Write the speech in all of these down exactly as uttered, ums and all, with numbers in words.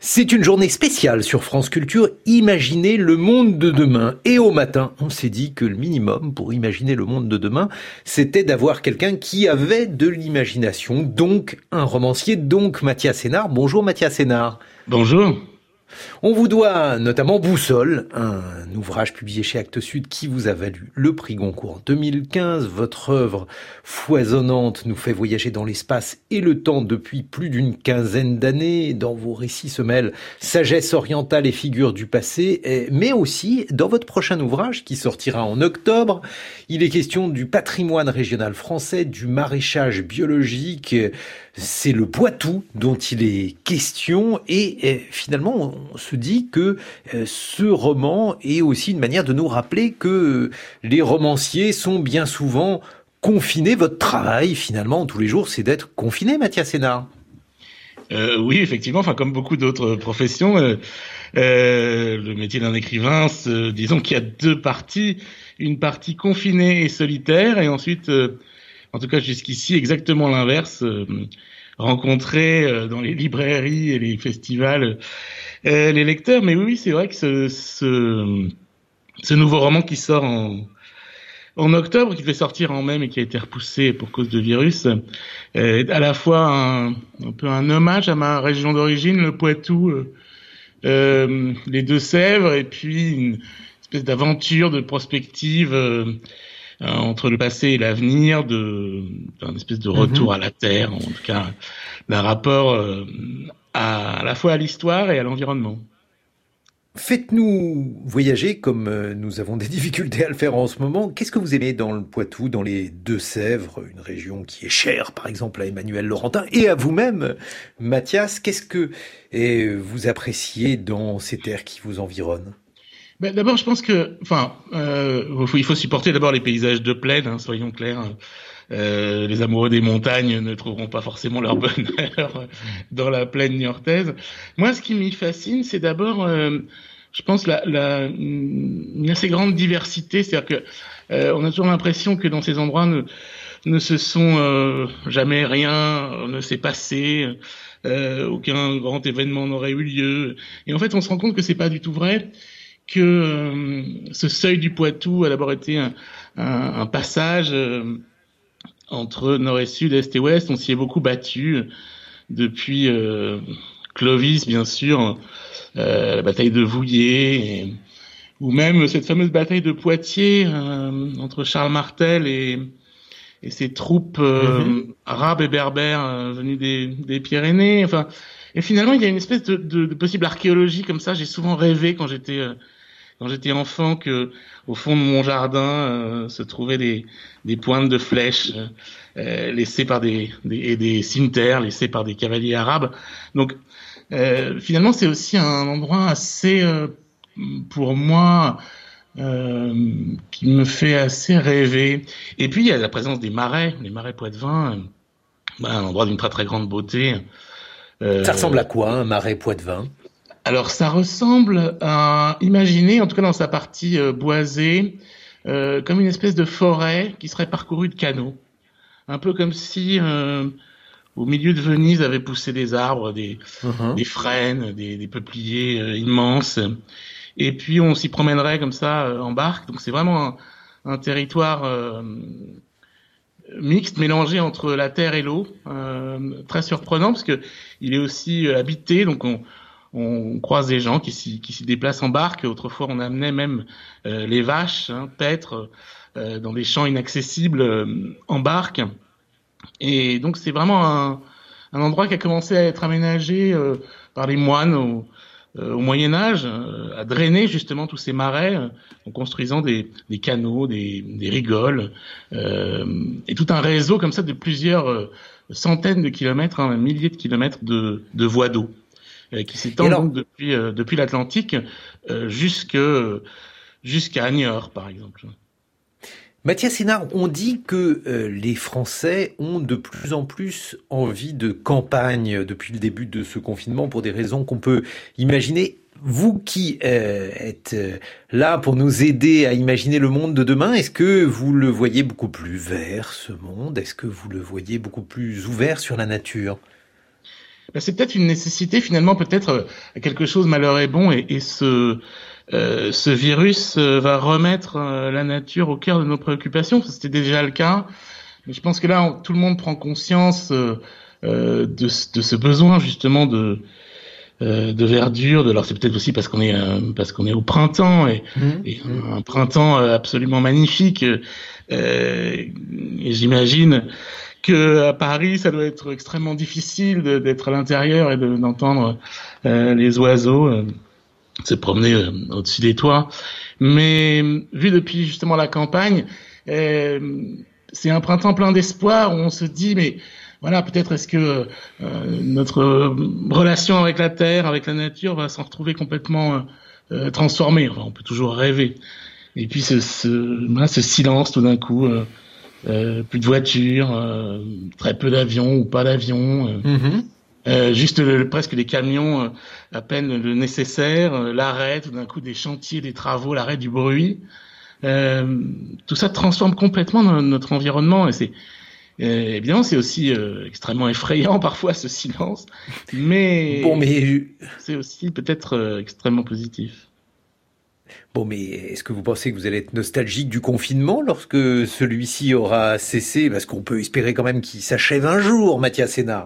C'est une journée spéciale sur France Culture, imaginer le monde de demain. Et au matin, on s'est dit que le minimum pour imaginer le monde de demain, c'était d'avoir quelqu'un qui avait de l'imagination, donc un romancier, donc Mathias Sénard. Bonjour Mathias Sénard. Bonjour. On vous doit notamment Boussole, un ouvrage publié chez Actes Sud qui vous a valu le prix Goncourt en deux mille quinze. Votre œuvre foisonnante nous fait voyager dans l'espace et le temps depuis plus d'une quinzaine d'années. Dans vos récits se mêlent sagesse orientale et figures du passé, mais aussi dans votre prochain ouvrage qui sortira en octobre. Il est question du patrimoine régional français, du maraîchage biologique. C'est le Poitou dont il est question et, et finalement on se dit que euh, ce roman est aussi une manière de nous rappeler que les romanciers sont bien souvent confinés. Votre travail finalement tous les jours c'est d'être confiné, Mathias Sénard. Euh, oui, effectivement, enfin comme beaucoup d'autres professions, euh, euh, le métier d'un écrivain, c'est, disons qu'il y a deux parties, une partie confinée et solitaire, et ensuite, euh, en tout cas jusqu'ici, exactement l'inverse, euh, rencontrer euh, dans les librairies et les festivals euh, les lecteurs. Mais oui, oui, c'est vrai que ce, ce, ce nouveau roman qui sort en En octobre, qui devait sortir en mai, mais qui a été repoussé pour cause de virus, est à la fois un, un peu un hommage à ma région d'origine, le Poitou, euh, euh, les Deux-Sèvres, et puis une espèce d'aventure, de prospective euh, entre le passé et l'avenir, de d'un espèce de retour mmh. à la terre, en tout cas d'un rapport euh, à, à la fois à l'histoire et à l'environnement. Faites-nous voyager comme nous avons des difficultés à le faire en ce moment. Qu'est-ce que vous aimez dans le Poitou, dans les Deux-Sèvres, une région qui est chère par exemple à Emmanuel Laurentin et à vous-même, Mathias? Qu'est-ce que et vous appréciez dans ces terres qui vous environnent? Ben, d'abord, je pense que, enfin, euh, il faut supporter d'abord les paysages de plaine, hein, soyons clairs. Euh, les amoureux des montagnes ne trouveront pas forcément leur bonheur dans la plaine niortaise. Moi, ce qui m'y fascine, c'est d'abord, euh, je pense, la, la, une assez grande diversité. C'est-à-dire que euh, on a toujours l'impression que dans ces endroits ne, ne se sont euh, jamais rien ne s'est passé, euh, aucun grand événement n'aurait eu lieu. Et en fait, on se rend compte que c'est pas du tout vrai. Que euh, ce seuil du Poitou a d'abord été un, un, un passage euh, entre nord et sud, est et ouest. On s'y est beaucoup battu depuis euh, Clovis, bien sûr, euh, la bataille de Vouillers, et, ou même cette fameuse bataille de Poitiers euh, entre Charles Martel et, et ses troupes euh, mm-hmm. arabes et berbères euh, venues des, des Pyrénées. Enfin, et finalement, il y a une espèce de, de, de possible archéologie comme ça. J'ai souvent rêvé quand j'étais euh, quand j'étais enfant que au fond de mon jardin euh, se trouvaient des, des pointes de flèches euh, laissées par des, des et des cimetères laissés par des cavaliers arabes. Donc euh, finalement, c'est aussi un endroit assez, euh, pour moi, euh, qui me fait assez rêver. Et puis il y a la présence des marais, les marais Poitevin, euh, bah, un endroit d'une très très grande beauté. Euh, Ça ressemble à quoi, un marais Poitevin ? Alors, ça ressemble à, imaginer, en tout cas dans sa partie euh, boisée, euh, comme une espèce de forêt qui serait parcourue de canaux. Un peu comme si, euh, au milieu de Venise, avaient poussé des arbres, des, uh-huh. des frênes, des, des peupliers euh, immenses. Et puis, on s'y promènerait comme ça euh, en barque. Donc, c'est vraiment un, un territoire euh, mixte, mélangé entre la terre et l'eau. Euh, très surprenant, parce que il est aussi euh, habité, donc on... On croise des gens qui s'y, qui s'y déplacent en barque. Autrefois, on amenait même euh, les vaches, hein, paître, euh, dans des champs inaccessibles euh, en barque. Et donc, c'est vraiment un, un endroit qui a commencé à être aménagé euh, par les moines au, euh, au Moyen Âge, euh, à drainer justement tous ces marais, euh, en construisant des, des canaux, des, des rigoles, euh, et tout un réseau comme ça de plusieurs euh, centaines de kilomètres, hein, milliers de kilomètres de, de voies d'eau, qui s'étend alors, donc depuis euh, depuis l'Atlantique euh, jusque jusqu'à Niort, par exemple. Mathias Sénard, on dit que euh, les Français ont de plus en plus envie de campagne depuis le début de ce confinement pour des raisons qu'on peut imaginer. Vous qui euh, êtes là pour nous aider à imaginer le monde de demain, est-ce que vous le voyez beaucoup plus vert, ce monde ? Est-ce que vous le voyez beaucoup plus ouvert sur la nature ? Ben, c'est peut-être une nécessité, finalement, peut-être euh, quelque chose, malheur est bon, et, et ce, euh, ce virus euh, va remettre euh, la nature au cœur de nos préoccupations. C'était déjà le cas, mais je pense que là, on, tout le monde prend conscience euh, euh, de, de ce besoin, justement, de euh, de verdure. De, alors c'est peut-être aussi parce qu'on est euh, parce qu'on est au printemps, et, Mmh, et mmh. un, un printemps euh, absolument magnifique. Euh, et j'imagine que à Paris, ça doit être extrêmement difficile de, d'être à l'intérieur et de, d'entendre euh, les oiseaux euh, se promener euh, au-dessus des toits. Mais vu depuis justement la campagne, euh, c'est un printemps plein d'espoir où on se dit, mais voilà, peut-être est-ce que euh, notre relation avec la terre, avec la nature, va s'en retrouver complètement euh, transformée. Enfin, on peut toujours rêver. Et puis ce, ce, voilà, ce silence tout d'un coup. Euh, Euh, plus de voitures, euh, très peu d'avions ou pas d'avions, euh, Mmh. euh, juste le, presque des camions, euh, à peine le nécessaire, euh, l'arrêt tout d'un coup des chantiers, des travaux, l'arrêt du bruit. Euh, tout ça transforme complètement no- notre environnement, et c'est euh, évidemment c'est aussi euh, extrêmement effrayant parfois ce silence, Bon, mais mais c'est aussi peut-être euh, extrêmement positif. bon, mais est-ce que vous pensez que vous allez être nostalgique du confinement lorsque celui-ci aura cessé? Parce qu'on peut espérer quand même qu'il s'achève un jour, Mathias Sénard.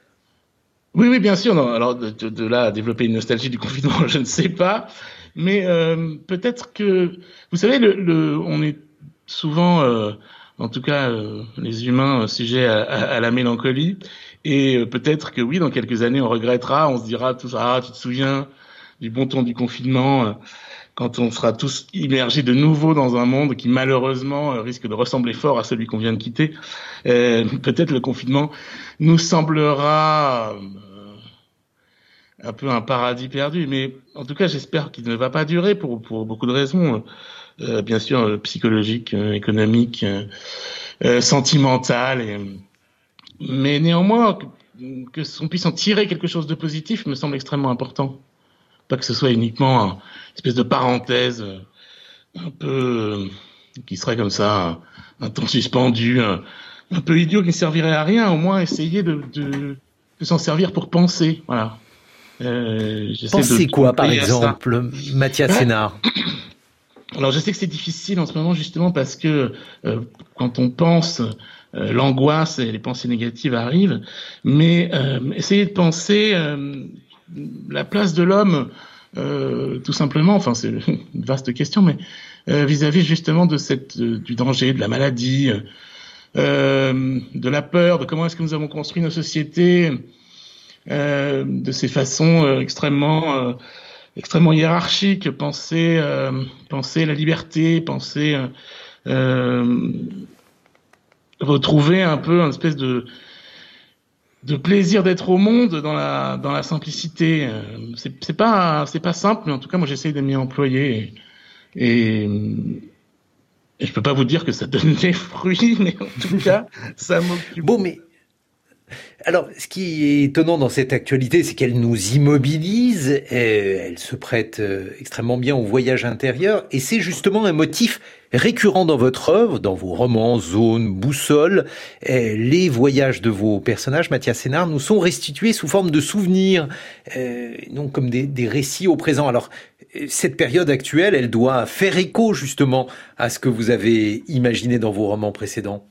Oui, oui, bien sûr. Non, alors de, de, de là à développer une nostalgie du confinement, je ne sais pas. Mais euh, peut-être que, vous savez, le, le, on est souvent, euh, en tout cas euh, les humains, euh, sujets à, à, à la mélancolie. Et euh, peut-être que oui, dans quelques années, on regrettera, on se dira tout ça, ah, tu te souviens du bon temps du confinement, euh, quand on sera tous immergés de nouveau dans un monde qui malheureusement euh, risque de ressembler fort à celui qu'on vient de quitter. Euh, peut-être le confinement nous semblera euh, un peu un paradis perdu, mais en tout cas j'espère qu'il ne va pas durer pour, pour beaucoup de raisons, euh, bien sûr euh, psychologiques, euh, économiques, euh, euh, sentimentales, et, mais néanmoins que, que on puisse en tirer quelque chose de positif me semble extrêmement important. Pas que ce soit uniquement une espèce de parenthèse euh, un peu euh, qui serait comme ça, un, un temps suspendu, un, un peu idiot qui ne servirait à rien. Au moins essayer de, de, de s'en servir pour penser. Voilà. Euh, j'essaie de, Pensez de quoi, par m'employer à ça. exemple, Mathias Ben, Sénard? alors je sais que c'est difficile en ce moment justement parce que euh, quand on pense, euh, l'angoisse et les pensées négatives arrivent, mais euh, essayer de penser euh, la place de l'homme, euh, tout simplement. Enfin, c'est une vaste question, mais euh, vis-à-vis justement de cette euh, du danger, de la maladie, euh, de la peur, de comment est-ce que nous avons construit nos sociétés, euh, de ces façons euh, extrêmement euh, extrêmement hiérarchiques, penser euh, penser la liberté, penser euh, euh, retrouver un peu une espèce de de plaisir d'être au monde dans la dans la simplicité. Euh, c'est c'est pas c'est pas simple, mais en tout cas moi j'essaye de m'y employer, et, et et je peux pas vous dire que ça donne des fruits, mais en tout cas ça m'occupe. Bon, mais alors, ce qui est étonnant dans cette actualité, c'est qu'elle nous immobilise, euh, elle se prête euh, extrêmement bien au voyage intérieur, et c'est justement un motif récurrent dans votre œuvre, dans vos romans, Zone, Boussole. Euh, les voyages de vos personnages, Mathias Sénard, nous sont restitués sous forme de souvenirs, euh, non comme des, des récits au présent. Alors, cette période actuelle, elle doit faire écho justement à ce que vous avez imaginé dans vos romans précédents.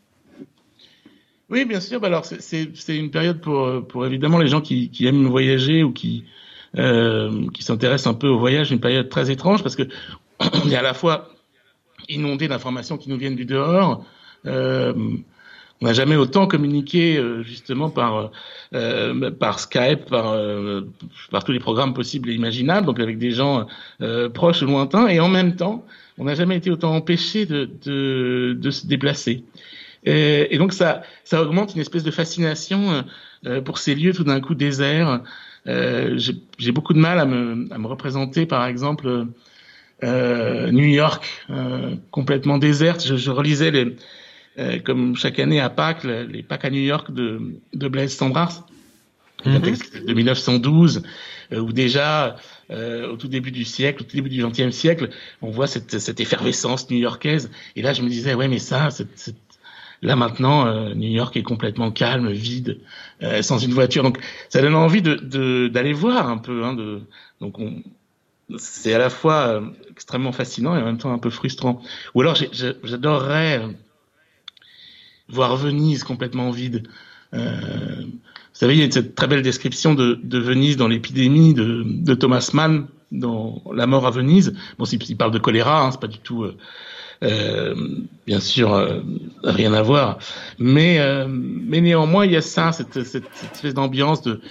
Oui, bien sûr. Bah alors, c'est c'est c'est une période pour pour évidemment les gens qui qui aiment voyager ou qui euh, qui s'intéressent un peu au voyage, une période très étrange parce que on est à la fois inondé d'informations qui nous viennent du dehors. Euh, on n'a jamais autant communiqué euh, justement par euh, par Skype, par euh, par tous les programmes possibles et imaginables, donc avec des gens euh, proches ou lointains, et en même temps, on n'a jamais été autant empêché de de de se déplacer. Et, et donc ça, ça augmente une espèce de fascination euh, pour ces lieux tout d'un coup déserts. Euh, j'ai, j'ai beaucoup de mal à me, à me représenter, par exemple, euh, New York euh, complètement déserte. Je, je relisais les, euh, comme chaque année à Pâques, les, les Pâques à New York de, de Blaise Cendrars, un Mm-hmm. texte de mille neuf cent douze, euh, où déjà euh, au tout début du siècle, au tout début du vingtième siècle, on voit cette, cette effervescence new-yorkaise. Et là, je me disais, ouais, mais ça, cette, cette Là maintenant, euh, New York est complètement calme, vide, euh, sans une voiture. Donc ça donne envie de, de d'aller voir un peu. Hein, de, donc on, c'est à la fois euh, extrêmement fascinant et en même temps un peu frustrant. Ou alors j'ai, j'ai, j'adorerais euh, voir Venise complètement vide. Euh, vous savez, il y a cette très belle description de, de Venise dans l'épidémie de, de Thomas Mann dans La mort à Venise. Bon, il parle de choléra, hein, c'est pas du tout, euh, euh, bien sûr, euh, rien à voir. Mais, euh, mais néanmoins, il y a ça, cette, cette, cette espèce d'ambiance de,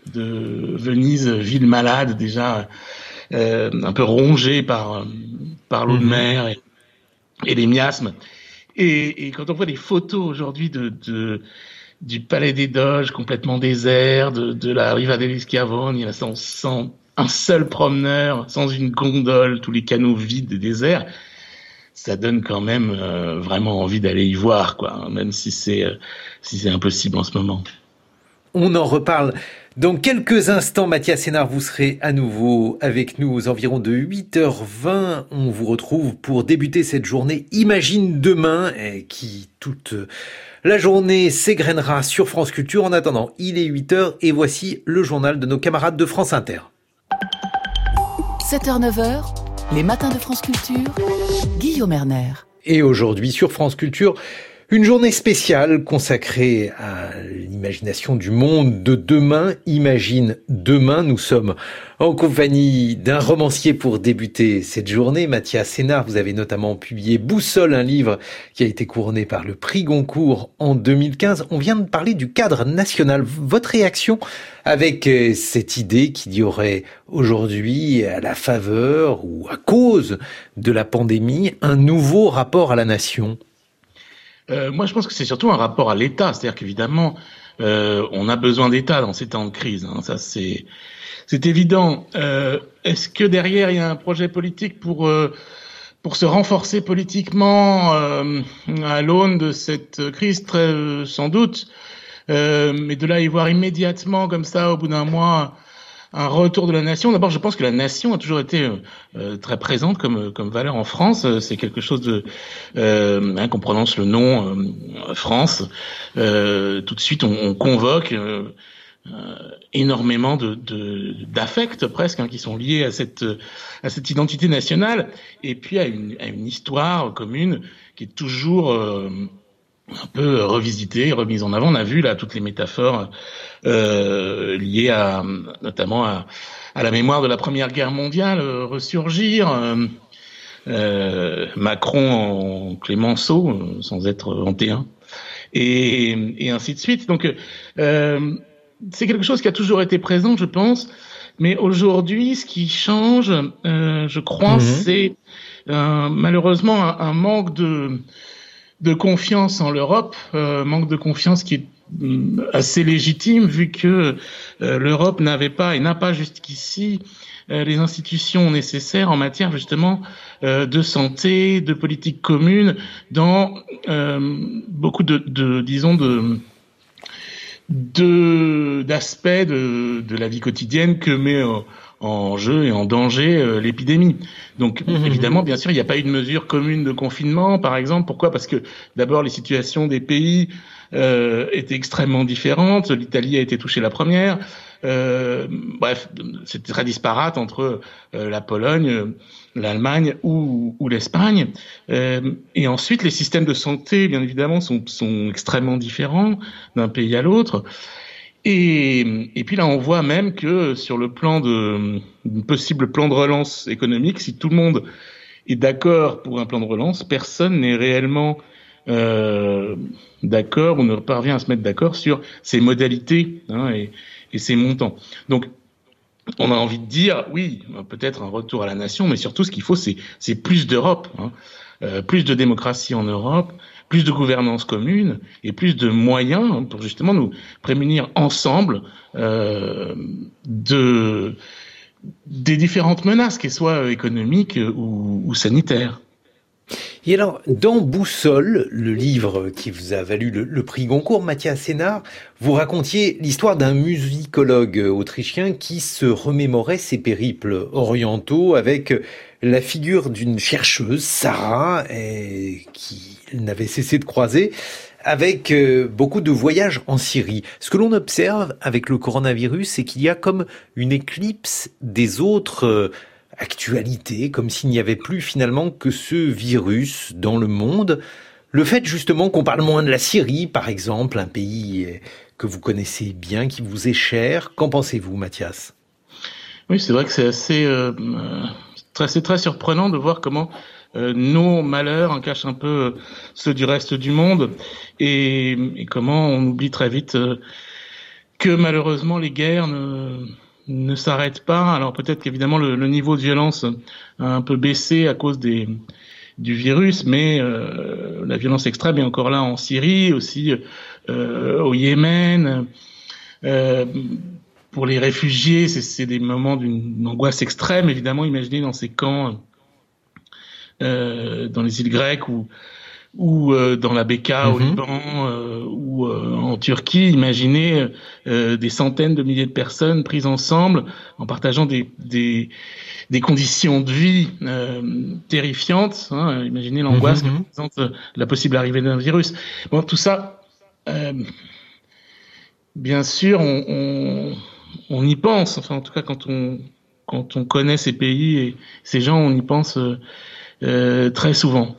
de Venise, ville malade déjà, euh, un peu rongée par, par l'eau de mer et, et les miasmes. Et, et quand on voit des photos aujourd'hui de, de du Palais des Doges complètement désert, de, de la Riva degli Schiavoni, sans, sans un seul promeneur, sans une gondole, tous les canaux vides et déserts, ça donne quand même euh, vraiment envie d'aller y voir, quoi, même si c'est euh, si c'est impossible en ce moment. On en reparle dans quelques instants. Mathias Sénard, vous serez à nouveau avec nous aux environs de huit heures vingt. On vous retrouve pour débuter cette journée Imagine demain, qui toute la journée s'égrènera sur France Culture. En attendant, il est huit heures et voici le journal de nos camarades de France Inter. sept heures neuf heures, les matins de France Culture, Guillaume Erner. Et aujourd'hui sur France Culture, une journée spéciale consacrée à l'imagination du monde de demain. Imagine demain. Nous sommes en compagnie d'un romancier pour débuter cette journée, Mathias Sénard. Vous avez notamment publié Boussole, un livre qui a été couronné par le prix Goncourt en deux mille quinze. On vient de parler du cadre national. Votre réaction avec cette idée qu'il y aurait aujourd'hui, à la faveur ou à cause de la pandémie, un nouveau rapport à la nation ? Euh, moi, je pense que c'est surtout un rapport à l'État, c'est-à-dire qu'évidemment, euh, on a besoin d'État dans ces temps de crise. Hein, ça, c'est c'est évident. Euh, est-ce que derrière il y a un projet politique pour euh, pour se renforcer politiquement euh, à l'aune de cette crise, très euh, sans doute, euh, mais de là y voir immédiatement comme ça, au bout d'un mois, un retour de la nation. D'abord, je pense que la nation a toujours été euh, très présente comme comme valeur en France. C'est quelque chose de euh, hein, qu'on prononce le nom euh, France, euh, tout de suite on, on convoque euh, euh, énormément de, de d'affects presque hein, qui sont liés à cette à cette identité nationale et puis à une à une histoire commune qui est toujours euh, un peu revisité, remise en avant. On a vu là toutes les métaphores euh, liées à, notamment à, à la mémoire de la Première Guerre mondiale euh, ressurgir. Euh, euh, Macron en Clémenceau, euh, sans être hantéen, et, et ainsi de suite. Donc, euh, c'est quelque chose qui a toujours été présent, je pense. Mais aujourd'hui, ce qui change, euh, je crois, mmh. c'est euh, malheureusement un, un manque de de confiance en l'Europe, euh, manque de confiance qui est assez légitime vu que euh, l'Europe n'avait pas et n'a pas jusqu'ici euh, les institutions nécessaires en matière justement euh, de santé, de politique commune, dans euh, beaucoup de, de disons de de d'aspects de, de la vie quotidienne que met euh, en jeu et en danger euh, l'épidémie. Donc mmh, évidemment, bien sûr, il n'y a pas eu de mesure commune de confinement, par exemple. Pourquoi ? Parce que d'abord, les situations des pays euh, étaient extrêmement différentes. L'Italie a été touchée la première. Euh, bref, c'était très disparate entre euh, la Pologne, l'Allemagne ou, ou l'Espagne. Euh, et ensuite, les systèmes de santé, bien évidemment, sont, sont extrêmement différents d'un pays à l'autre. Et, et puis là, on voit même que sur le plan de, d'un possible plan de relance économique, si tout le monde est d'accord pour un plan de relance, personne n'est réellement euh, d'accord ou ne parvient à se mettre d'accord sur ses modalités hein, et, et ses montants. Donc, on a envie de dire, oui, peut-être un retour à la nation, mais surtout, ce qu'il faut, c'est, c'est plus d'Europe, hein, euh, plus de démocratie en Europe, plus de gouvernance commune et plus de moyens pour justement nous prémunir ensemble euh, de des différentes menaces, qu'elles soient économiques ou, ou sanitaires. Et alors, dans Boussole, le livre qui vous a valu le, le prix Goncourt, Mathias Sénard, vous racontiez l'histoire d'un musicologue autrichien qui se remémorait ses périples orientaux avec la figure d'une chercheuse, Sarah, et qui n'avait cessé de croiser. avec euh, beaucoup de voyages en Syrie. Ce que l'on observe avec le coronavirus, c'est qu'il y a comme une éclipse des autres euh, actualités, comme s'il n'y avait plus finalement que ce virus dans le monde. Le fait justement qu'on parle moins de la Syrie, par exemple, un pays que vous connaissez bien, qui vous est cher, qu'en pensez-vous, Mathias ? Oui, c'est vrai que c'est assez, euh, très, c'est très surprenant de voir comment euh, nos malheurs en cachent un peu euh, ceux du reste du monde et, et comment on oublie très vite euh, que malheureusement les guerres ne, ne s'arrêtent pas. Alors peut-être qu'évidemment le, le niveau de violence a un peu baissé à cause des, du virus, mais euh, la violence extrême est encore là en Syrie, aussi euh, au Yémen. Euh, Pour les réfugiés, c'est, c'est des moments d'une angoisse extrême, évidemment. Imaginez dans ces camps, euh, dans les îles grecques ou, ou euh, dans la Beka mm-hmm. au Liban euh, ou euh, en Turquie. Imaginez euh, des centaines de milliers de personnes prises ensemble en partageant des, des, des conditions de vie euh, terrifiantes. Hein. Imaginez l'angoisse mm-hmm. que représente la possible arrivée d'un virus. Bon, tout ça, euh, bien sûr, on... on on y pense, enfin en tout cas quand on quand on connaît ces pays et ces gens, on y pense euh, euh, très souvent.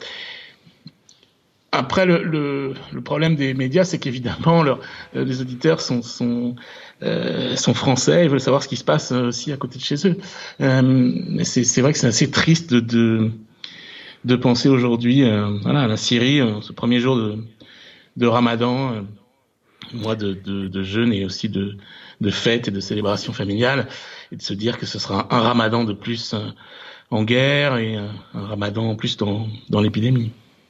Après le, le le problème des médias, c'est qu'évidemment leur, euh, les auditeurs sont sont euh, sont français, ils veulent savoir ce qui se passe aussi à côté de chez eux. Euh, c'est c'est vrai que c'est assez triste de de, de penser aujourd'hui euh, voilà à la Syrie, euh, ce premier jour de de Ramadan, euh, mois de, de de jeûne et aussi de de fêtes et de célébrations familiales, et de se dire que ce sera un ramadan de plus en guerre et un ramadan en plus dans, dans l'épidémie.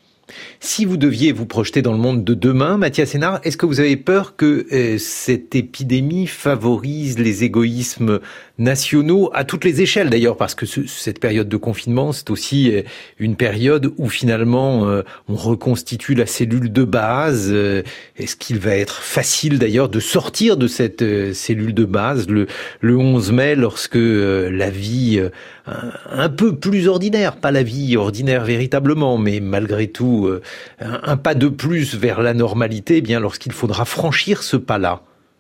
Si vous deviez vous projeter dans le monde de demain, Mathias Hénard, est-ce que vous avez peur que euh, cette épidémie favorise les égoïsmes nationaux à toutes les échelles d'ailleurs, parce que ce, cette période de confinement, c'est aussi euh, une période où finalement euh, on reconstitue la cellule de base. Euh, est-ce qu'il va être facile d'ailleurs de sortir de cette euh, cellule de base le, le onze mai, lorsque euh, la vie euh, un, un peu plus ordinaire, pas la vie ordinaire véritablement, mais malgré tout euh, un, un pas de plus vers la normalité, eh bien lorsqu'il faudra franchir ce pas-là?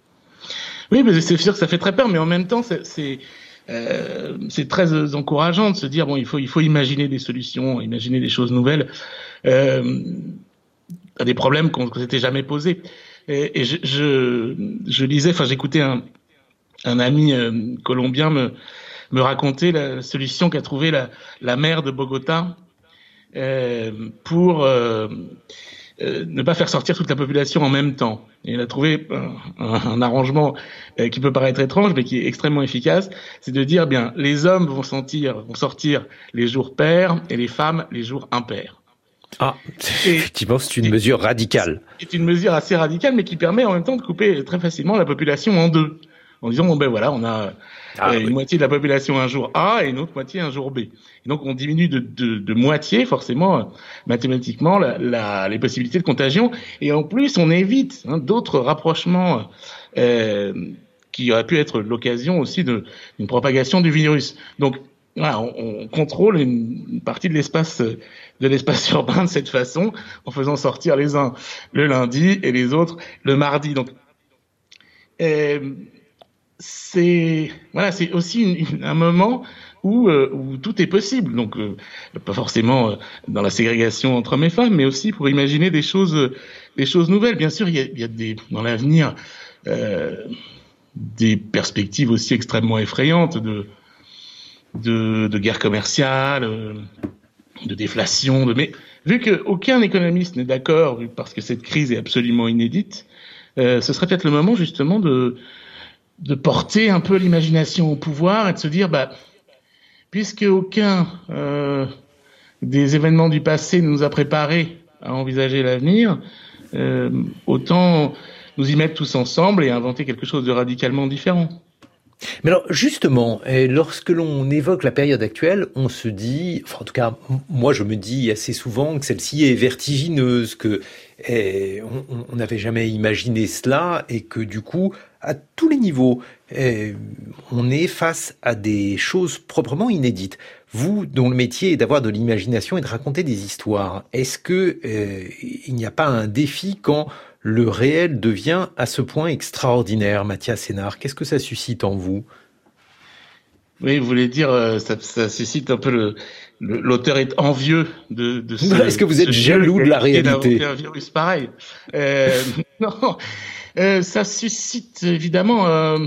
Oui, mais c'est sûr que ça fait très peur, mais en même temps, c'est c'est, euh, c'est très encourageant de se dire bon, il faut il faut imaginer des solutions, imaginer des choses nouvelles euh, à des problèmes qu'on ne s'était jamais posés. Et, et je, je je lisais, enfin j'écoutais un un ami euh, colombien me me raconter la solution qu'a trouvée la la maire de Bogota euh, pour euh, Euh, ne pas faire sortir toute la population en même temps. Et il a trouvé un, un, un arrangement euh, qui peut paraître étrange, mais qui est extrêmement efficace. C'est de dire, bien, les hommes vont, sentir, vont sortir les jours pairs et les femmes les jours impairs. Ah, et, effectivement, c'est une et, mesure radicale. C'est une mesure assez radicale, mais qui permet en même temps de couper très facilement la population en deux. En disant, bon ben voilà, on a ah, euh, une oui. moitié de la population un jour A et une autre moitié un jour B. Et donc on diminue de, de, de moitié, forcément, euh, mathématiquement, la, la, les possibilités de contagion. Et en plus, on évite hein, d'autres rapprochements euh, qui auraient pu être l'occasion aussi de, d'une propagation du virus. Donc voilà, on, on contrôle une, une partie de l'espace de l'espace urbain de cette façon, en faisant sortir les uns le lundi et les autres le mardi. Donc euh, c'est voilà, c'est aussi une, une, un moment où, euh, où tout est possible. Donc euh, pas forcément euh, dans la ségrégation entre hommes et femmes, mais aussi pour imaginer des choses, euh, des choses nouvelles. Bien sûr, il y a, il y a des dans l'avenir euh, des perspectives aussi extrêmement effrayantes de de, de guerre commerciale, euh, de déflation. De mais vu que aucun économiste n'est d'accord, parce que cette crise est absolument inédite, euh, ce serait peut-être le moment justement de de porter un peu l'imagination au pouvoir et de se dire, bah, puisque aucun euh, des événements du passé ne nous a préparés à envisager l'avenir, euh, autant nous y mettre tous ensemble et inventer quelque chose de radicalement différent. Mais alors, justement, lorsque l'on évoque la période actuelle, on se dit, enfin, en tout cas, moi, je me dis assez souvent que celle-ci est vertigineuse, que eh, on n'avait jamais imaginé cela et que, du coup, à tous les niveaux. Euh, on est face à des choses proprement inédites. Vous, dont le métier est d'avoir de l'imagination et de raconter des histoires, est-ce que euh, il n'y a pas un défi quand le réel devient à ce point extraordinaire, Mathias Sénard? Qu'est-ce que ça suscite en vous? Oui, vous voulez dire, euh, ça, ça suscite un peu le, le l'auteur est envieux de, de ce. Est-ce que vous êtes jaloux de la réalité? Un virus pareil. Euh, non, euh, ça suscite évidemment euh,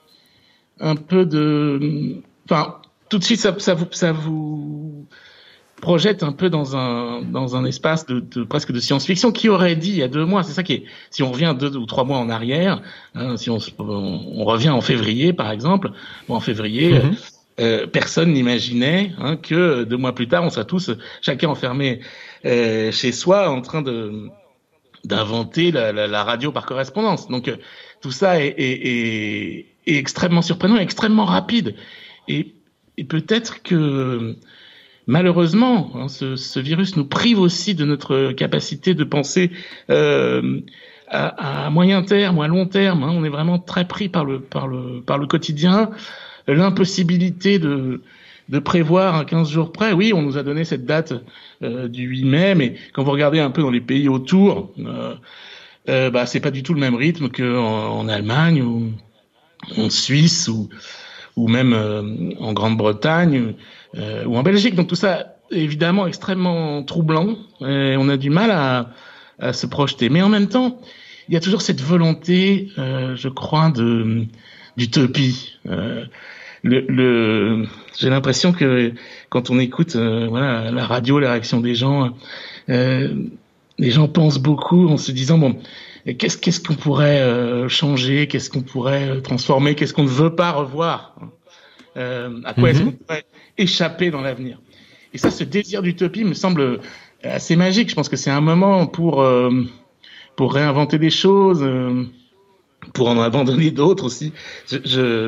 un peu de. Enfin, tout de suite, ça, ça vous, ça vous projette un peu dans un dans un espace de, de presque de science-fiction. Qui aurait dit il y a deux mois? C'est ça qui est. Si on revient deux ou trois mois en arrière, hein, si on, on, on revient en février par exemple, bon, en février. Mm-hmm. Euh, personne n'imaginait hein, que deux mois plus tard, on sera tous chacun enfermé euh, chez soi en train de d'inventer la, la, la radio par correspondance. Donc euh, tout ça est, est, est, est extrêmement surprenant, extrêmement rapide. Et, et peut-être que malheureusement, hein, ce, ce virus nous prive aussi de notre capacité de penser euh, à, à moyen terme ou à long terme. Hein. On est vraiment très pris par le par le par le quotidien. L'impossibilité de de prévoir un quinze jours près. Oui, on nous a donné cette date euh, du huit mai, mais quand vous regardez un peu dans les pays autour, euh, euh, bah c'est pas du tout le même rythme qu'en en Allemagne ou en Suisse ou ou même euh, en Grande-Bretagne euh, ou en Belgique. Donc tout ça est évidemment extrêmement troublant et on a du mal à à se projeter. Mais en même temps, il y a toujours cette volonté, euh, je crois, de d'utopie. Euh, le, le, j'ai l'impression que quand on écoute, euh, voilà, la radio, la réaction des gens, euh, les gens pensent beaucoup en se disant bon, qu'est-ce qu'est-ce qu'on pourrait euh, changer, qu'est-ce qu'on pourrait transformer, qu'est-ce qu'on ne veut pas revoir, euh, à quoi mm-hmm. est-ce qu'on pourrait échapper dans l'avenir. Et ça, ce désir d'utopie me semble assez magique. Je pense que c'est un moment pour euh, pour réinventer des choses. Euh, pour en abandonner d'autres aussi. Je, je,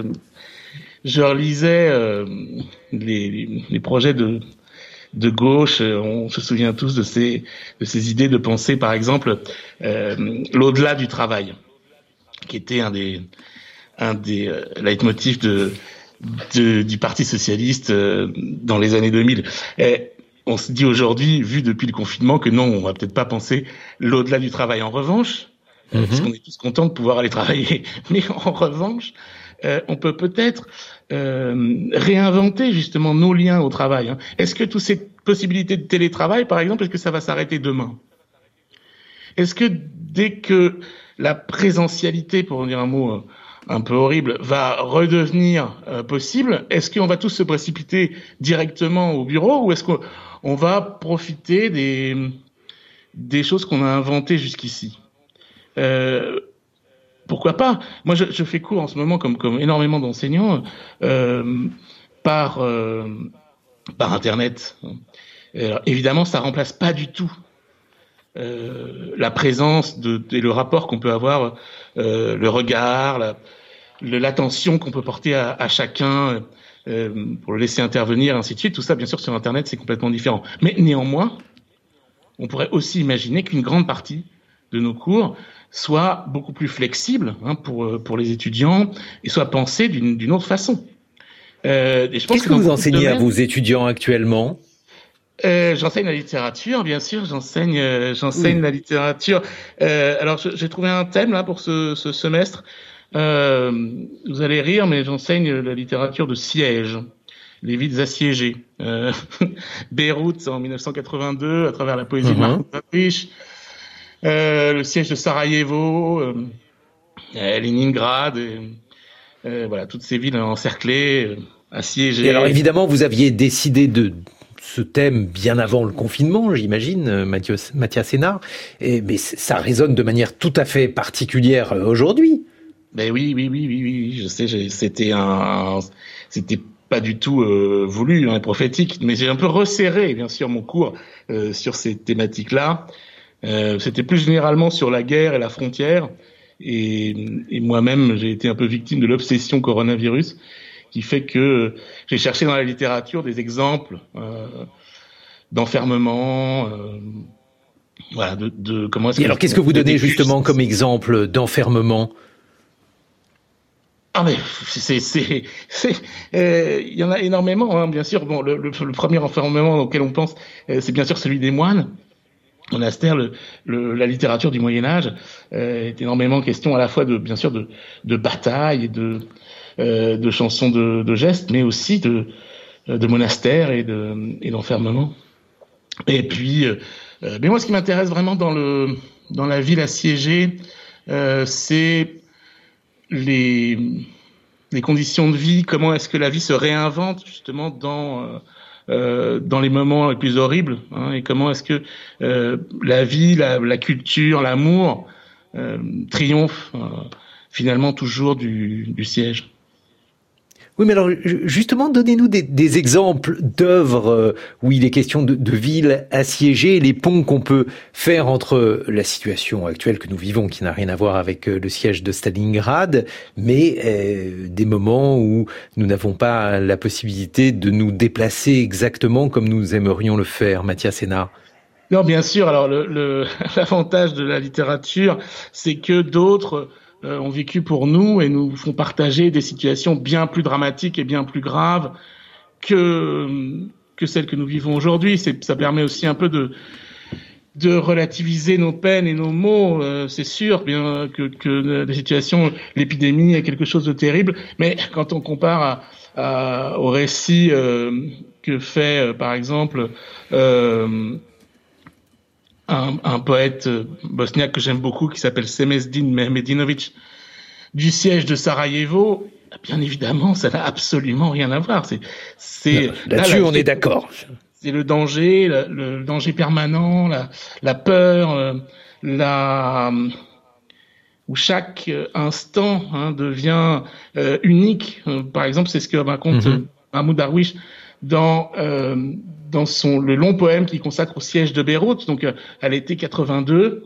je relisais euh, les, les projets de, de gauche. On se souvient tous de ces, de ces idées de pensée, par exemple, euh, l'au-delà du travail, qui était un des, un des euh, leitmotifs de, de, du Parti socialiste euh, dans les années deux mille. Et on se dit aujourd'hui, vu depuis le confinement, que non, on va peut-être pas penser l'au-delà du travail. En revanche, Mmh. parce qu'on est tous contents de pouvoir aller travailler. Mais en revanche, euh, on peut peut-être euh, réinventer justement nos liens au travail. Hein. Est-ce que toutes ces possibilités de télétravail, par exemple, est-ce que ça va s'arrêter demain? Est-ce que dès que la présentialité, pour dire un mot euh, un peu horrible, va redevenir euh, possible, est-ce qu'on va tous se précipiter directement au bureau ou est-ce qu'on va profiter des, des choses qu'on a inventées jusqu'ici? Euh, pourquoi pas? Moi, je, je fais cours en ce moment, comme, comme énormément d'enseignants, euh, par euh, par Internet. Alors, évidemment, ça remplace pas du tout euh, la présence de, et le rapport qu'on peut avoir, euh, le regard, la, le, l'attention qu'on peut porter à, à chacun euh, pour le laisser intervenir, ainsi de suite. Tout ça, bien sûr, sur Internet, c'est complètement différent. Mais néanmoins, on pourrait aussi imaginer qu'une grande partie de nos cours soit beaucoup plus flexible hein, pour pour les étudiants et soit pensé d'une d'une autre façon. Euh, et je pense Qu'est-ce que, que vous enseignez domaines, à vos étudiants actuellement? euh, J'enseigne la littérature, bien sûr. J'enseigne euh, j'enseigne oui. la littérature. Euh, alors je, j'ai trouvé un thème là pour ce, ce semestre. Euh, vous allez rire, mais j'enseigne la littérature de siège, les villes assiégées. Euh, Beyrouth en dix-neuf cent quatre-vingt-deux, à travers la poésie uh-huh. de Marco Patriche. Euh, le siège de Sarajevo, euh, euh, Leningrad, et, euh, voilà, toutes ces villes encerclées, euh, assiégées. Et alors évidemment, vous aviez décidé de ce thème bien avant le confinement, j'imagine, Mathias, Mathias Sénard, et, mais ça résonne de manière tout à fait particulière aujourd'hui. Ben oui, oui, oui, oui, oui, je sais, j'ai, c'était un, c'était pas du tout euh, voulu, hein, prophétique, mais j'ai un peu resserré, bien sûr, mon cours euh, sur ces thématiques-là. Euh, c'était plus généralement sur la guerre et la frontière, et, et moi-même j'ai été un peu victime de l'obsession coronavirus, qui fait que j'ai cherché dans la littérature des exemples euh, d'enfermement, euh, voilà, de, de comment est-ce. Et alors qu'est-ce que vous donnez justement comme exemple d'enfermement? Ah mais c'est c'est c'est euh, il y en a énormément, hein, bien sûr. Bon, le, le, le premier enfermement auquel on pense, euh, c'est bien sûr celui des moines. Monastère, le, le, la littérature du Moyen Âge euh, est énormément question à la fois de bien sûr de, de bataille et de euh, de chansons de, de gestes, mais aussi de de monastères et de et d'enfermement. Et puis, euh, mais moi, ce qui m'intéresse vraiment dans le dans la ville assiégée, euh, c'est les les conditions de vie. Comment est-ce que la vie se réinvente justement dans euh, Euh, dans les moments les plus horribles, hein, et comment est-ce que euh, la vie, la, la culture, l'amour euh, triomphent euh, finalement toujours du, du siège. Oui, mais alors justement, donnez-nous des, des exemples d'œuvres où il est question de, de villes assiégées, les ponts qu'on peut faire entre la situation actuelle que nous vivons, qui n'a rien à voir avec le siège de Stalingrad, mais euh, des moments où nous n'avons pas la possibilité de nous déplacer exactement comme nous aimerions le faire. Mathias Hénard. Non, bien sûr. Alors, le, le, l'avantage de la littérature, c'est que d'autres Euh, ont vécu pour nous et nous font partager des situations bien plus dramatiques et bien plus graves que que celles que nous vivons aujourd'hui. C'est, ça permet aussi un peu de de relativiser nos peines et nos maux. Euh, c'est sûr bien que que la situation, l'épidémie est quelque chose de terrible, mais quand on compare à, à, au récit euh, que fait euh, par exemple euh, Un, un poète bosniaque que j'aime beaucoup qui s'appelle Semezdin Mehmedinović du siège de Sarajevo, bien évidemment, ça n'a absolument rien à voir. C'est, c'est là-dessus, là, là, on est d'accord. C'est le danger, le, le danger permanent, la, la peur, euh, la où chaque instant hein, devient euh, unique. Euh, par exemple, c'est ce que raconte mm-hmm. Mahmoud Darwish dans euh, dans son le long poème qu'il consacre au siège de Beyrouth, donc à l'été quatre-vingt-deux,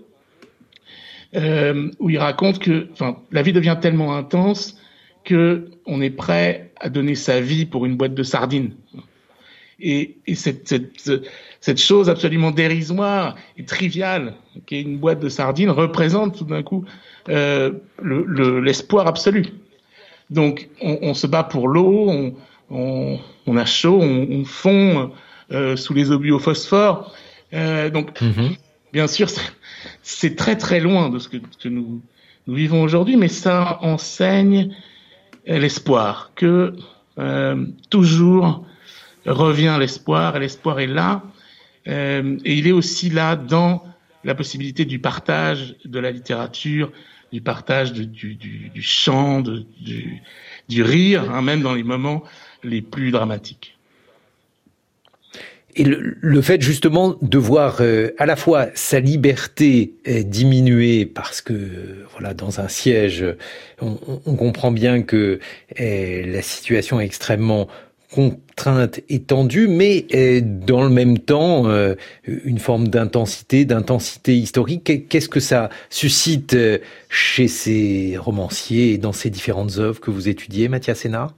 euh, où il raconte que, enfin, la vie devient tellement intense que on est prêt à donner sa vie pour une boîte de sardines. Et, et cette, cette cette chose absolument dérisoire et triviale qu'est une boîte de sardines représente tout d'un coup euh, le, le, l'espoir absolu. Donc, on, on se bat pour l'eau, on on, on a chaud, on, on fond euh, sous les obus au phosphore. Euh, donc, mm-hmm. bien sûr, c'est, c'est très très loin de ce que, que nous, nous vivons aujourd'hui, mais ça enseigne l'espoir, que euh, toujours revient l'espoir, et l'espoir est là, euh, et il est aussi là dans la possibilité du partage de la littérature, du partage de, du, du, du chant, de, du, du rire, hein, même dans les moments les plus dramatiques. Et le, le fait justement de voir euh, à la fois sa liberté euh, diminuer parce que euh, voilà, dans un siège, on, on comprend bien que euh, la situation est extrêmement contrainte et tendue, mais euh, dans le même temps euh, une forme d'intensité, d'intensité historique. Qu'est-ce que ça suscite euh, chez ces romanciers et dans ces différentes œuvres que vous étudiez, Mathias Hénard?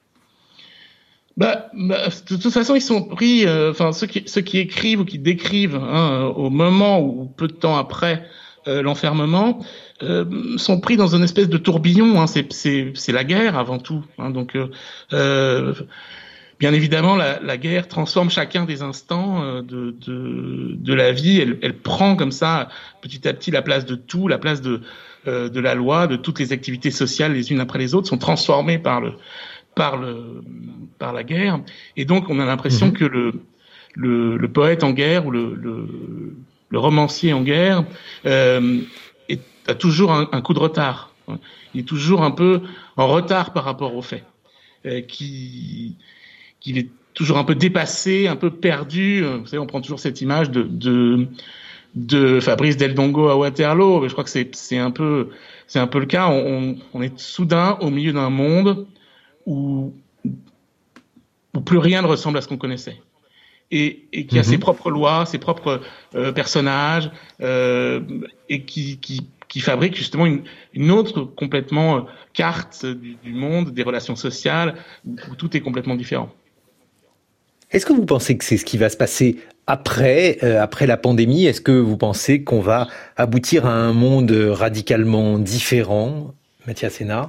Bah, bah, de toute façon, ils sont pris, enfin, euh, ceux qui ceux qui écrivent ou qui décrivent hein, au moment ou peu de temps après euh, l'enfermement, euh, sont pris dans une espèce de tourbillon. Hein, c'est c'est c'est la guerre avant tout. Hein, donc, euh, euh, bien évidemment, la, la guerre transforme chacun des instants euh, de de de la vie. Elle elle prend comme ça petit à petit la place de tout, la place de euh, de la loi, de toutes les activités sociales les unes après les autres sont transformées par le par le par la guerre, et donc on a l'impression mmh. que le, le le poète en guerre ou le le, le romancier en guerre euh, est, a toujours un, un coup de retard. Il est toujours un peu en retard par rapport aux faits, euh, qui qu'il est toujours un peu dépassé, un peu perdu. Vous savez, on prend toujours cette image de de de Fabrice Del Dongo à Waterloo, mais je crois que c'est c'est un peu c'est un peu le cas. On on est soudain au milieu d'un monde où, où plus rien ne ressemble à ce qu'on connaissait. Et, et qui a mm-hmm. ses propres lois, ses propres euh, personnages, euh, et qui, qui, qui fabrique justement une, une autre complètement euh, carte du, du monde, des relations sociales, où, où tout est complètement différent. Est-ce que vous pensez que c'est ce qui va se passer après, euh, après la pandémie? Est-ce que vous pensez qu'on va aboutir à un monde radicalement différent, Mathias Hénard?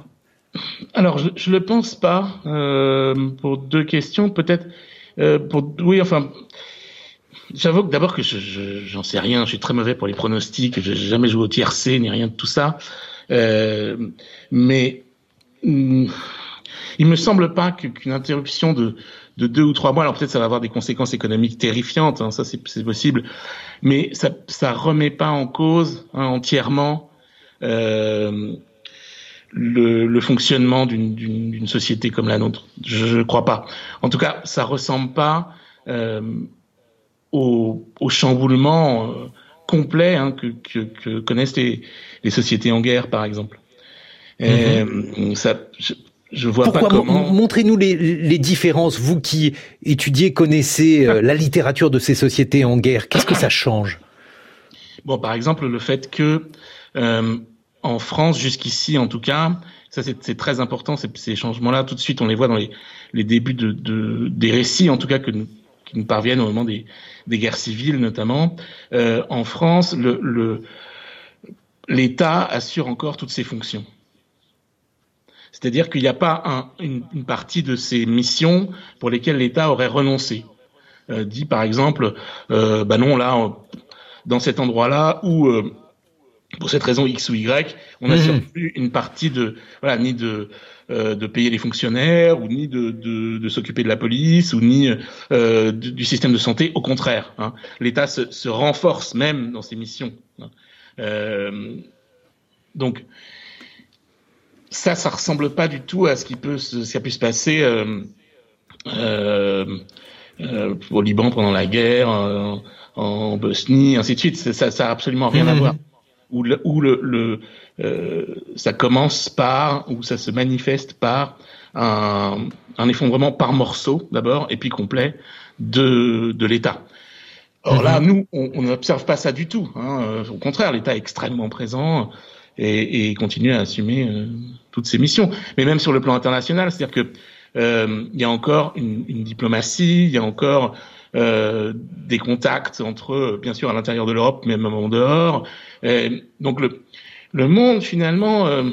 Alors, je, je le pense pas, euh, pour deux questions, peut-être, euh, pour, oui, enfin, j'avoue que d'abord que je, je, j'en sais rien, je suis très mauvais pour les pronostics, j'ai jamais joué au tiercé, ni rien de tout ça, euh, mais, hum, il me semble pas que, qu'une interruption de, de deux ou trois mois, alors peut-être ça va avoir des conséquences économiques terrifiantes, hein, ça c'est, c'est possible, mais ça, ça remet pas en cause, hein, entièrement, euh, le, le fonctionnement d'une, d'une, d'une société comme la nôtre. Je ne crois pas. En tout cas, ça ressemble pas euh, au, au chamboulement euh, complet, hein, que, que, que connaissent les, les sociétés en guerre, par exemple. Et, Mm-hmm. ça, je, je vois Pourquoi? pas comment. Montrez-nous les, les différences. Vous qui étudiez, connaissez euh, la littérature de ces sociétés en guerre, qu'est-ce que ça change? Bon, par exemple, le fait que euh, en France, jusqu'ici, en tout cas, ça c'est, c'est très important. Ces, ces changements-là, tout de suite, on les voit dans les, les débuts de, de, des récits, en tout cas, que nous, qui nous parviennent au moment des, des guerres civiles, notamment. Euh, en France, le, le, l'État assure encore toutes ses fonctions. C'est-à-dire qu'il n'y a pas un, une, une partie de ces missions pour lesquelles l'État aurait renoncé. Euh, dit par exemple, euh, bah non, là, on, dans cet endroit-là où, euh, pour cette raison X ou Y, on n'assure mmh. plus une partie de, voilà, ni de euh, de payer les fonctionnaires, ou ni de de, de s'occuper de la police, ou ni euh, du, du système de santé. Au contraire, hein, l'État se, se renforce même dans ses missions. Hein. Euh, donc ça, ça ressemble pas du tout à ce qui peut, se, ce qui a pu se passer euh, euh, euh, au Liban pendant la guerre, en, en Bosnie, ainsi de suite. Ça, ça a absolument rien mmh. à voir. Où le, où le, le euh, ça commence par, où ça se manifeste par un, un effondrement par morceaux d'abord, et puis complet de de l'État. Or mmh. là, nous, on n'observe pas ça du tout. Hein. Au contraire, l'État est extrêmement présent. Et, et continue à assumer euh, toutes ses missions. Mais même sur le plan international, c'est-à-dire que euh, il y a encore une, une diplomatie, il y a encore euh, des contacts entre, bien sûr, à l'intérieur de l'Europe, mais même en dehors. Et donc le, le monde finalement euh,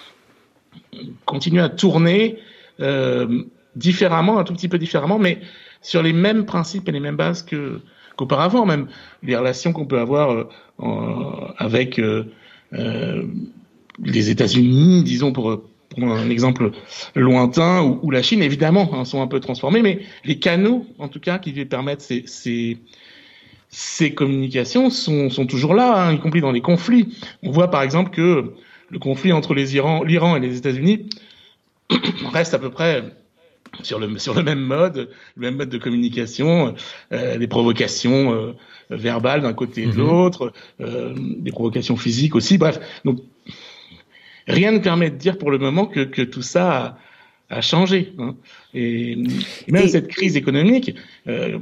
continue à tourner euh, différemment, un tout petit peu différemment, mais sur les mêmes principes et les mêmes bases que qu'auparavant. Même les relations qu'on peut avoir euh, en, avec euh, Euh, les États-Unis, disons pour prendre un exemple lointain, ou, ou la Chine, évidemment, hein, sont un peu transformés, mais les canaux, en tout cas, qui permettent ces, ces, ces communications sont, sont toujours là, hein, y compris dans les conflits. On voit par exemple que le conflit entre les Iran, l'Iran et les États-Unis reste à peu près sur le sur le même mode, le même mode de communication, euh, des provocations euh, verbales d'un côté et de l'autre, euh, des provocations physiques aussi. Bref, donc rien ne permet de dire pour le moment que que tout ça a, a changé. Hein. Et, et même et... cette crise économique, euh,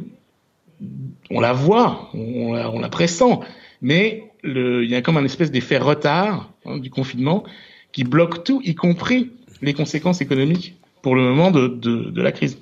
on la voit, on la, on la pressent, mais le, il y a comme un espèce d'effet retard, hein, du confinement qui bloque tout, y compris les conséquences économiques pour le moment de, de, de la crise.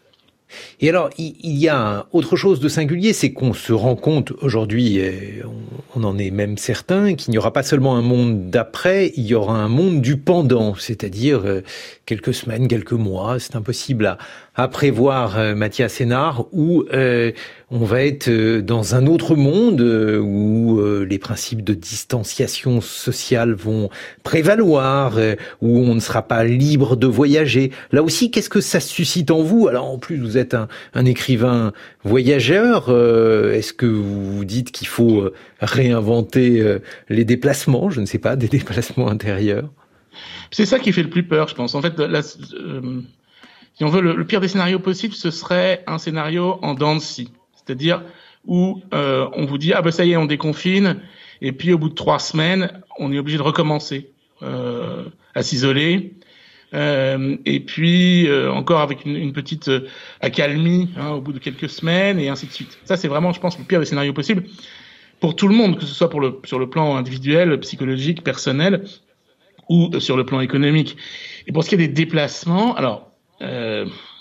Et alors, il y a autre chose de singulier, c'est qu'on se rend compte aujourd'hui, et on en est même certain, qu'il n'y aura pas seulement un monde d'après, il y aura un monde du pendant, c'est-à-dire quelques semaines, quelques mois, c'est impossible à, à prévoir, Mathias Sénard, où euh, on va être dans un autre monde où euh, les principes de distanciation sociale vont prévaloir, euh, où on ne sera pas libre de voyager. Là aussi, qu'est-ce que ça suscite en vous? Alors en plus, vous êtes un, un écrivain voyageur. Euh, est-ce que vous vous dites qu'il faut euh, réinventer euh, les déplacements? Je ne sais pas, des déplacements intérieurs. C'est ça qui fait le plus peur, je pense. En fait, la, euh, si on veut, le, le pire des scénarios possibles, ce serait un scénario en dents de scie. C'est-à-dire où euh, on vous dit « Ah ben ça y est, on déconfine », et puis au bout de trois semaines, on est obligé de recommencer euh, à s'isoler, euh, et puis euh, encore avec une, une petite euh, accalmie, hein, au bout de quelques semaines, et ainsi de suite. Ça, c'est vraiment, je pense, le pire des scénarios possibles pour tout le monde, que ce soit pour le, sur le plan individuel, psychologique, personnel, ou sur le plan économique. Et pour ce qui est des déplacements, alors... Euh,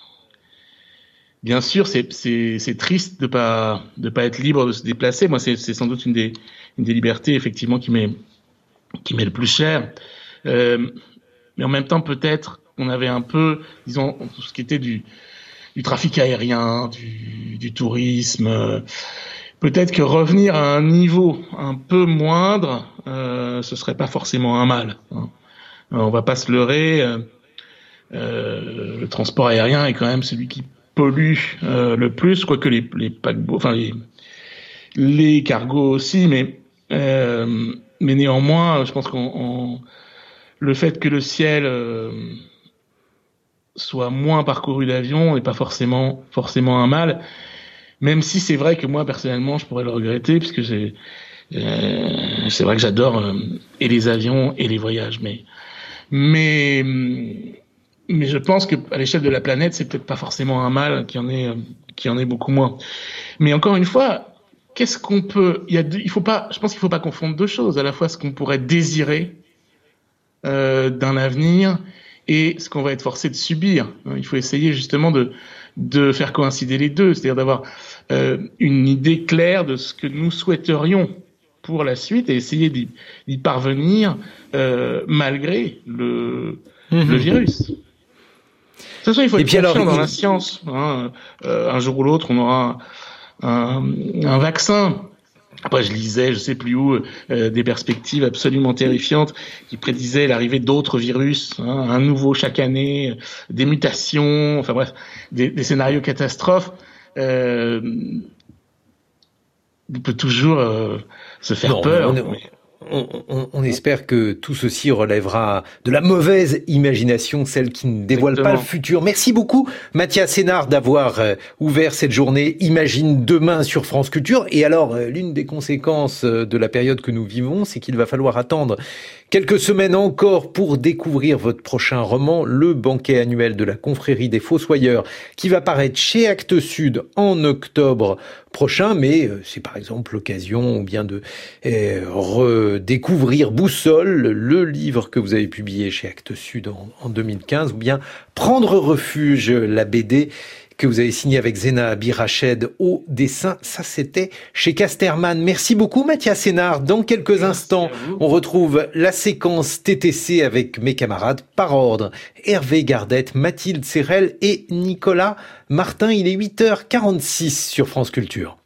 Bien sûr, c'est c'est c'est triste de pas de pas être libre de se déplacer. Moi, c'est c'est sans doute une des une des libertés effectivement qui m'est qui m'est le plus chère. Euh, mais en même temps peut-être qu'on avait un peu, disons, tout ce qui était du, du trafic aérien, du, du tourisme. Euh, peut-être que revenir à un niveau un peu moindre, euh, ce serait pas forcément un mal. Hein. On va pas se leurrer. Euh, euh, le transport aérien est quand même celui qui pollue euh, le plus, quoique les, les paquebots, enfin les, les cargos aussi, mais euh, mais néanmoins, je pense qu'on on, le fait que le ciel euh, soit moins parcouru d'avions n'est pas forcément forcément un mal, même si c'est vrai que moi personnellement je pourrais le regretter puisque c'est euh, c'est vrai que j'adore euh, et les avions et les voyages, mais mais mais je pense que à l'échelle de la planète c'est peut-être pas forcément un mal qu'il y en ait qu'il y en ait beaucoup moins. Mais encore une fois, qu'est-ce qu'on peut il y a deux, il faut pas je pense qu'il faut pas confondre deux choses, à la fois ce qu'on pourrait désirer euh, d'un avenir et ce qu'on va être forcé de subir. Il faut essayer justement de de faire coïncider les deux, c'est-à-dire d'avoir euh, une idée claire de ce que nous souhaiterions pour la suite et essayer d'y, d'y parvenir euh, malgré le, mmh. le virus. De toute façon, il faut être confiant dans il... la science. Hein. Euh, un jour ou l'autre, on aura un, un vaccin. Après, je lisais, je sais plus où, euh, des perspectives absolument terrifiantes qui prédisaient l'arrivée d'autres virus, hein, un nouveau chaque année, des mutations, enfin bref, des, des scénarios catastrophes. Euh, on peut toujours euh, se faire non, peur. On, est, on, on, on espère que tout ceci relèvera de la mauvaise imagination, celle qui ne dévoile Exactement. Pas le futur. Merci beaucoup, Mathias Sénard, d'avoir euh, ouvert cette journée Imagine demain sur France Culture. Et alors, euh, l'une des conséquences de la période que nous vivons, c'est qu'il va falloir attendre quelques semaines encore pour découvrir votre prochain roman, Le banquet annuel de la confrérie des Fossoyeurs, qui va paraître chez Actes Sud en octobre prochain. Mais c'est par exemple l'occasion bien de euh, redécouvrir Boussole, le livre que vous avez publié chez Actes Sud en, en deux mille quinze, ou bien Prendre refuge, la B D que vous avez signé avec Zéna Abirached au dessin. Ça, c'était chez Casterman. Merci beaucoup, Mathias Sénard. Dans quelques Merci instants, on retrouve la séquence T T C avec mes camarades par ordre. Hervé Gardette, Mathilde Serrel et Nicolas Martin. Il est huit heures quarante-six sur France Culture.